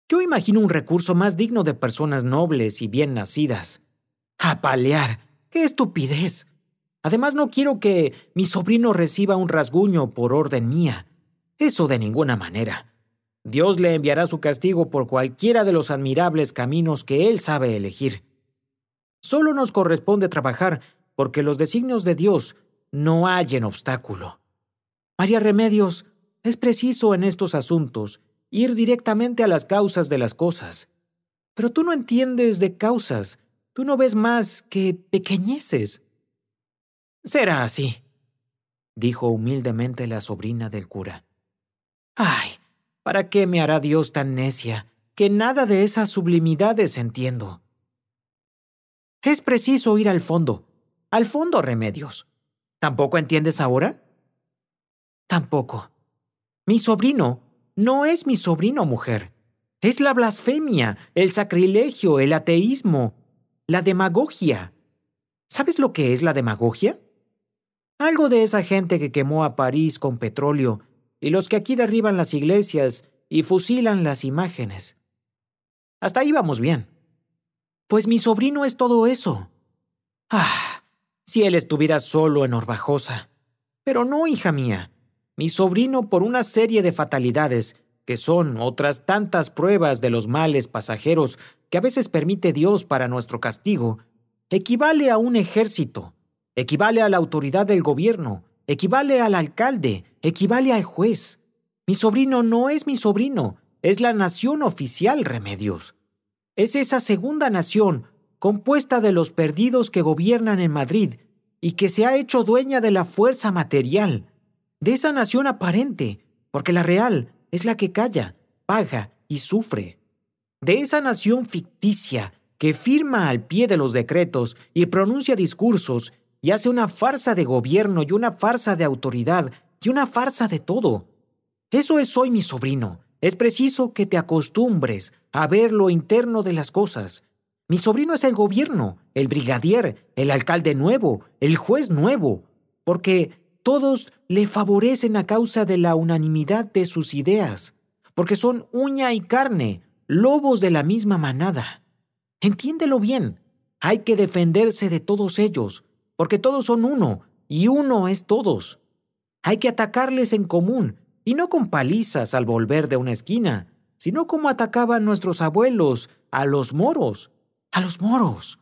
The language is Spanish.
Yo imagino un recurso más digno de personas nobles y bien nacidas. ¡Apalear! ¡Qué estupidez! Además, no quiero que mi sobrino reciba un rasguño por orden mía. Eso de ninguna manera. Dios le enviará su castigo por cualquiera de los admirables caminos que él sabe elegir. Solo nos corresponde trabajar porque los designios de Dios no hallen obstáculo. María Remedios, es preciso en estos asuntos ir directamente a las causas de las cosas. Pero tú no entiendes de causas, tú no ves más que pequeñeces. Será así, dijo humildemente la sobrina del cura. Ay, ¿para qué me hará Dios tan necia que nada de esas sublimidades entiendo? Es preciso ir al fondo, Remedios. ¿Tampoco entiendes ahora? Tampoco. Mi sobrino no es mi sobrino, mujer. Es la blasfemia, el sacrilegio, el ateísmo, la demagogia. ¿Sabes lo que es la demagogia? Algo de esa gente que quemó a París con petróleo y los que aquí derriban las iglesias y fusilan las imágenes. Hasta ahí vamos bien. Pues mi sobrino es todo eso. Ah, si él estuviera solo en Orbajosa. Pero no, hija mía. Mi sobrino, por una serie de fatalidades, que son otras tantas pruebas de los males pasajeros que a veces permite Dios para nuestro castigo, equivale a un ejército, equivale a la autoridad del gobierno, equivale al alcalde, equivale al juez. Mi sobrino no es mi sobrino, es la nación oficial, Remedios. Es esa segunda nación, compuesta de los perdidos que gobiernan en Madrid y que se ha hecho dueña de la fuerza material, de esa nación aparente, porque la real es la que calla, paga y sufre. De esa nación ficticia que firma al pie de los decretos y pronuncia discursos y hace una farsa de gobierno y una farsa de autoridad y una farsa de todo. Eso es hoy mi sobrino. Es preciso que te acostumbres a ver lo interno de las cosas. Mi sobrino es el gobierno, el brigadier, el alcalde nuevo, el juez nuevo, porque todos le favorecen a causa de la unanimidad de sus ideas, porque son uña y carne, lobos de la misma manada. Entiéndelo bien, hay que defenderse de todos ellos, porque todos son uno, y uno es todos. Hay que atacarles en común, y no con palizas al volver de una esquina, sino como atacaban nuestros abuelos, a los moros.